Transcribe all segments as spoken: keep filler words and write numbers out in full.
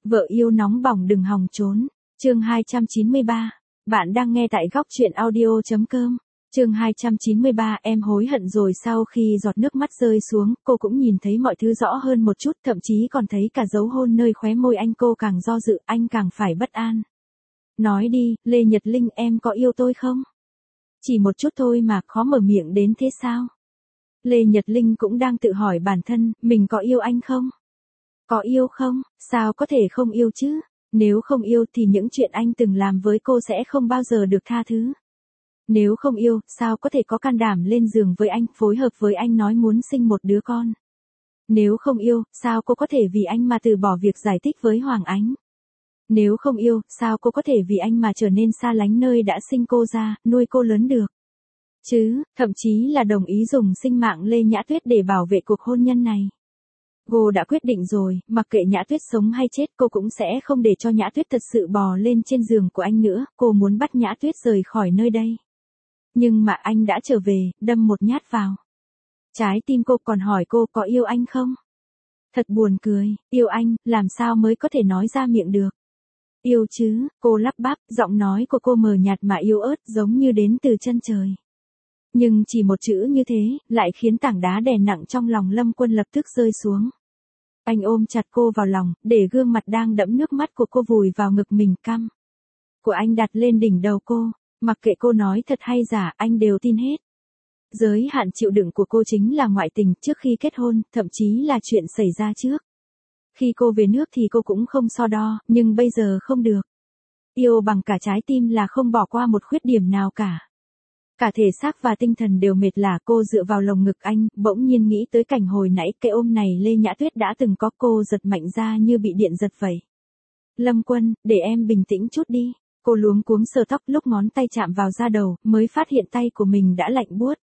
Vợ yêu nóng bỏng đừng hòng trốn. Chương hai trăm chín mươi ba. Bạn đang nghe tại góc truyện audio chấm com. Chương hai trăm chín mươi ba, em hối hận rồi. Sau khi giọt nước mắt rơi xuống, cô cũng nhìn thấy mọi thứ rõ hơn một chút, thậm chí còn thấy cả dấu hôn nơi khóe môi anh. Cô càng do dự, anh càng phải bất an. Nói đi, Lê Nhật Linh, em có yêu tôi không? Chỉ một chút thôi mà, khó mở miệng đến thế sao? Lê Nhật Linh cũng đang tự hỏi bản thân, mình có yêu anh không? Có yêu không? Sao có thể không yêu chứ? Nếu không yêu thì những chuyện anh từng làm với cô sẽ không bao giờ được tha thứ. Nếu không yêu, sao có thể có can đảm lên giường với anh, phối hợp với anh nói muốn sinh một đứa con? Nếu không yêu, sao cô có thể vì anh mà từ bỏ việc giải thích với Hoàng Ánh? Nếu không yêu, sao cô có thể vì anh mà trở nên xa lánh nơi đã sinh cô ra, nuôi cô lớn được? Chứ, thậm chí là đồng ý dùng sinh mạng Lê Nhã Tuyết để bảo vệ cuộc hôn nhân này. Cô đã quyết định rồi, mặc kệ Nhã Tuyết sống hay chết, cô cũng sẽ không để cho Nhã Tuyết thật sự bò lên trên giường của anh nữa. Cô muốn bắt Nhã Tuyết rời khỏi nơi đây. Nhưng mà anh đã trở về, đâm một nhát vào trái tim cô, còn hỏi cô có yêu anh không? Thật buồn cười, yêu anh, làm sao mới có thể nói ra miệng được? Yêu chứ, cô lắp bắp, giọng nói của cô mờ nhạt mà yếu ớt, giống như đến từ chân trời. Nhưng chỉ một chữ như thế, lại khiến tảng đá đè nặng trong lòng Lâm Quân lập tức rơi xuống. Anh ôm chặt cô vào lòng, để gương mặt đang đẫm nước mắt của cô vùi vào ngực mình, cằm của anh đặt lên đỉnh đầu cô. Mặc kệ cô nói thật hay giả, anh đều tin hết. Giới hạn chịu đựng của cô chính là ngoại tình trước khi kết hôn, thậm chí là chuyện xảy ra trước. Khi cô về nước thì cô cũng không so đo, nhưng bây giờ không được. Yêu bằng cả trái tim là không bỏ qua một khuyết điểm nào cả. Cả thể xác và tinh thần đều mệt lả. Cô dựa vào lồng ngực anh, bỗng nhiên nghĩ tới cảnh hồi nãy, cái ôm này Lê Nhã Tuyết đã từng có. Cô giật mạnh ra như bị điện giật vậy. Lâm Quân, để em bình tĩnh chút đi. Cô luống cuống sờ tóc, lúc ngón tay chạm vào da đầu, mới phát hiện tay của mình đã lạnh buốt.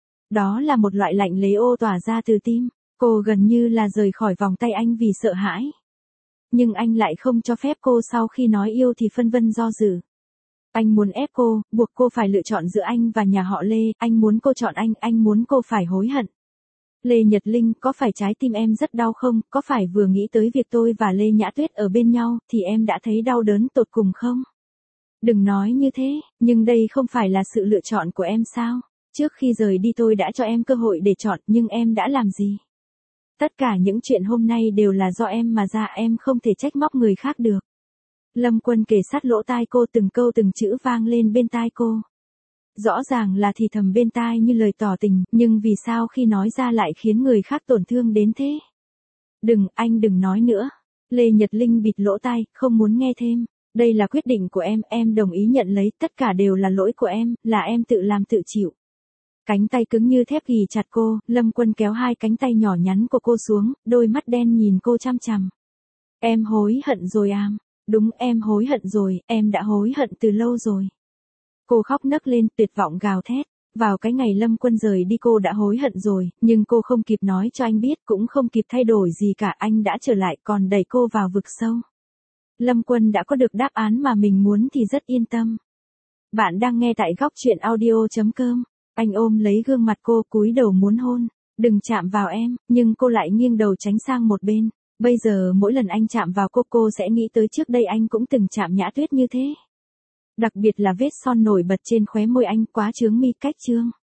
Đó là một loại lạnh lẽo ô tỏa ra từ tim. Cô gần như là rời khỏi vòng tay anh vì sợ hãi. Nhưng anh lại không cho phép cô. Sau khi nói yêu thì phân vân do dự. Anh muốn ép cô, buộc cô phải lựa chọn giữa anh và nhà họ Lê. Anh muốn cô chọn anh, anh muốn cô phải hối hận. Lê Nhật Linh, có phải trái tim em rất đau không? Có phải vừa nghĩ tới việc tôi và Lê Nhã Tuyết ở bên nhau, thì em đã thấy đau đớn tột cùng không? Đừng nói như thế, nhưng đây không phải là sự lựa chọn của em sao? Trước khi rời đi tôi đã cho em cơ hội để chọn, nhưng em đã làm gì? Tất cả những chuyện hôm nay đều là do em mà ra, em không thể trách móc người khác được. Lâm Quân kề sát lỗ tai cô, từng câu từng chữ vang lên bên tai cô. Rõ ràng là thì thầm bên tai như lời tỏ tình, nhưng vì sao khi nói ra lại khiến người khác tổn thương đến thế? Đừng, anh đừng nói nữa. Lê Nhật Linh bịt lỗ tai, không muốn nghe thêm. Đây là quyết định của em, em đồng ý nhận lấy, tất cả đều là lỗi của em, là em tự làm tự chịu. Cánh tay cứng như thép ghì chặt cô, Lâm Quân kéo hai cánh tay nhỏ nhắn của cô xuống, đôi mắt đen nhìn cô chăm chằm. Em hối hận rồi à? Đúng, em hối hận rồi, em đã hối hận từ lâu rồi. Cô khóc nấc lên, tuyệt vọng gào thét. Vào cái ngày Lâm Quân rời đi cô đã hối hận rồi, nhưng cô không kịp nói cho anh biết, cũng không kịp thay đổi gì cả. Anh đã trở lại còn đẩy cô vào vực sâu. Lâm Quân đã có được đáp án mà mình muốn thì rất yên tâm. Bạn đang nghe tại góc truyện audio chấm com. Anh ôm lấy gương mặt cô, cúi đầu muốn hôn. Đừng chạm vào em, nhưng cô lại nghiêng đầu tránh sang một bên. Bây giờ mỗi lần anh chạm vào cô, cô sẽ nghĩ tới trước đây anh cũng từng chạm Nhã Tuyết như thế. Đặc biệt là vết son nổi bật trên khóe môi anh, quá chướng mi cách trương.